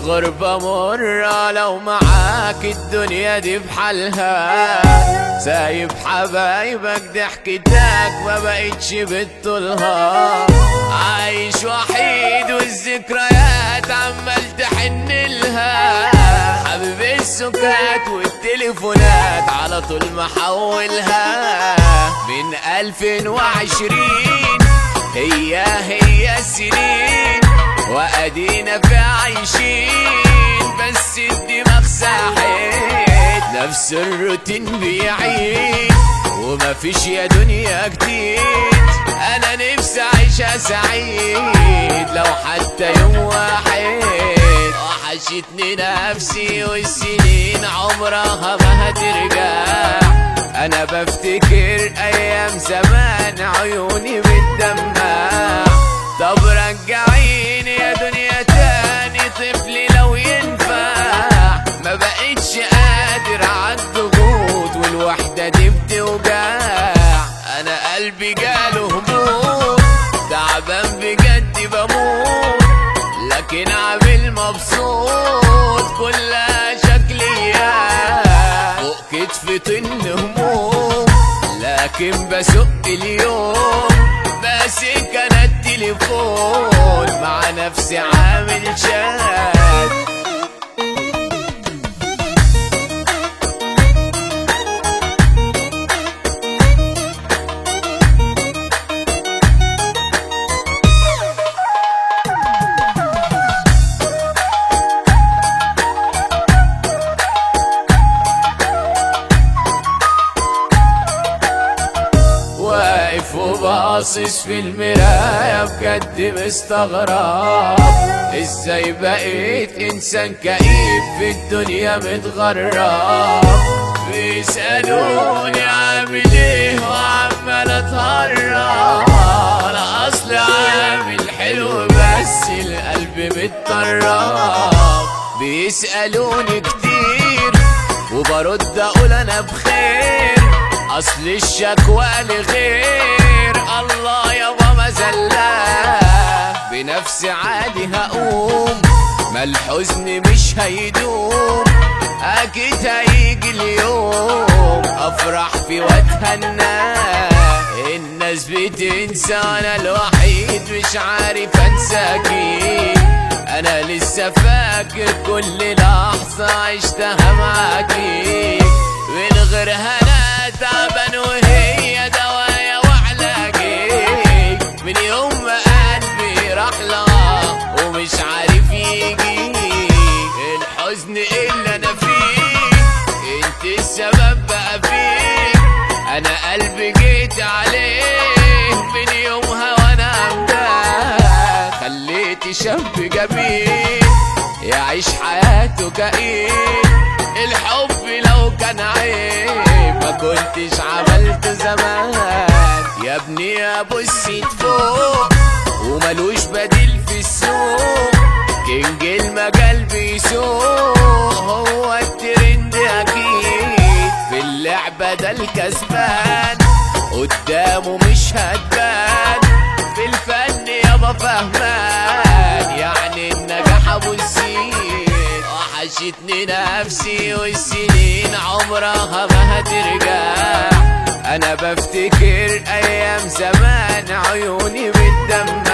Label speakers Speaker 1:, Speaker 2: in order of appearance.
Speaker 1: الغربة مرة لو معاك الدنيا دي بحالها، سايب حبايبك ضحكتك ما بقتش بتطولها، عايش وحيد والذكريات عمال تحنلها، حبيب السكات والتليفونات على طول محولها. من 2020 هي السنين وادينا في عايشين، بس الدماغ ساحت نفس الروتين بيعيد، ومفيش يا دنيا جديد. انا نفسي اعيشها سعيد لو حتى يوم واحد، وحشتني نفسي والسنين عمرها ما هترجع. انا بفتكر ايام زمان عيوني بتدمع، طب رجعيني يا دنيا تاني طفلي لو ينفع. ما بقتش قادر عالضغوط والوحدة دي بتوجع، انا قلبي جاله هموم تعبان بجد بموت، لكن عامل مبسوط كلها شكليات فوق كتفي طن هموم، لكن بسق اليوم ماسك انا التليفون مع نفسي عامل شات. وباصص في المراية بجد مستغرب، ازاي بقيت انسان كئيب في الدنيا متغرب. بيسألوني عامل ايه وعمال اتهرب، انا اصلي عامل حلو بس القلب متطرب. بيسألوني كتير وبرد اقول انا بخير، اصل الشكوى لغير الله يابا مزلة. بنفسي عادي هقوم ما الحزن مش هيدوم، اكيد هيجي اليوم افرح فيه واتهنى. الناس بتنسى انا الوحيد مش عارف انساكي، انا لسه فاكر كل لحظة عشتها معاكي. من غير هنا تعبان وهي دوايا وعلاجي، من يوم ما قلبي راح لها ومش عارف يجي. الحزن اللي انا فيه انت السبب بقى فيه، انا قلبي جيت عليه من يومها وانا عمدان. خليت شاب جميل يعيش حياته كئيب، الحب لو كان عيب ما كنتش عملت زمان. يا ابني يا بصيت فوق وملوش بديل في السوق، كينج المجال بيسوق هو الترند اكيد، في اللعبة ده الكسبان قدامه مش هتبان، في الفن يابا فهمان يعني النجاح ابو السين. وحشتني نفسي والسنين عمرها ما هترجع، انا بفتكر ايام زمان عيوني بتدمع.